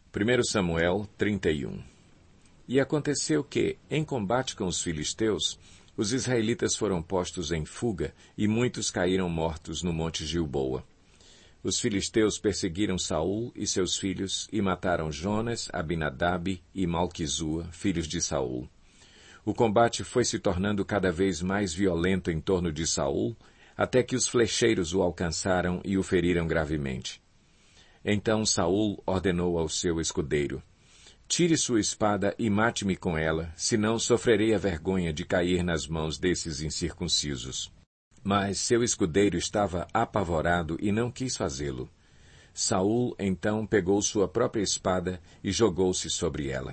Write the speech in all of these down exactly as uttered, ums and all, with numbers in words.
primeiro Samuel trinta e um. E aconteceu que, em combate com os filisteus, os israelitas foram postos em fuga e muitos caíram mortos no monte Gilboa. Os filisteus perseguiram Saul e seus filhos e mataram Jonas, Abinadab e Malquizua, filhos de Saul. O combate foi se tornando cada vez mais violento em torno de Saul, até que os flecheiros o alcançaram e o feriram gravemente. Então Saul ordenou ao seu escudeiro: tire sua espada e mate-me com ela, senão sofrerei a vergonha de cair nas mãos desses incircuncisos. Mas seu escudeiro estava apavorado e não quis fazê-lo. Saul, então, pegou sua própria espada e jogou-se sobre ela.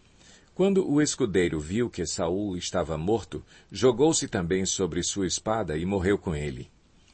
Quando o escudeiro viu que Saul estava morto, jogou-se também sobre sua espada e morreu com ele.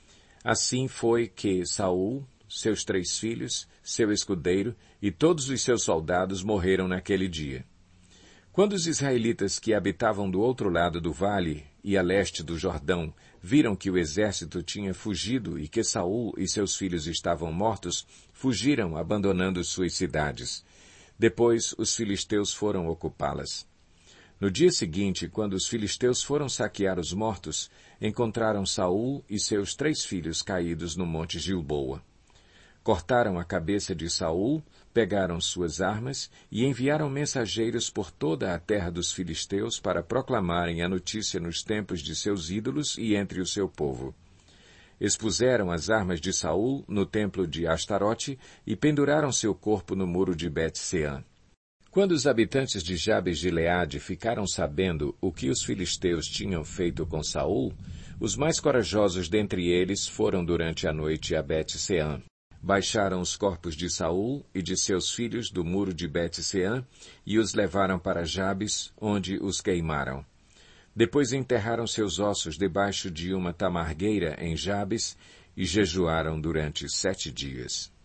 Assim foi que Saul, seus três filhos, seu escudeiro e todos os seus soldados morreram naquele dia. Quando os israelitas que habitavam do outro lado do vale e a leste do Jordão viram que o exército tinha fugido e que Saul e seus filhos estavam mortos, fugiram abandonando suas cidades. Depois os filisteus foram ocupá-las. No dia seguinte, quando os filisteus foram saquear os mortos, encontraram Saul e seus três filhos caídos no monte Gilboa. Cortaram a cabeça de Saul, pegaram suas armas e enviaram mensageiros por toda a terra dos filisteus para proclamarem a notícia nos templos de seus ídolos e entre o seu povo. Expuseram as armas de Saul no templo de Astarote e penduraram seu corpo no muro de Bet-Sean. Quando os habitantes de Jabes de Gileade ficaram sabendo o que os filisteus tinham feito com Saul, os mais corajosos dentre eles foram durante a noite a Bet-Sean. Baixaram os corpos de Saul e de seus filhos do muro de Bet-Sean e os levaram para Jabes, onde os queimaram. Depois enterraram seus ossos debaixo de uma tamargueira em Jabes e jejuaram durante sete dias.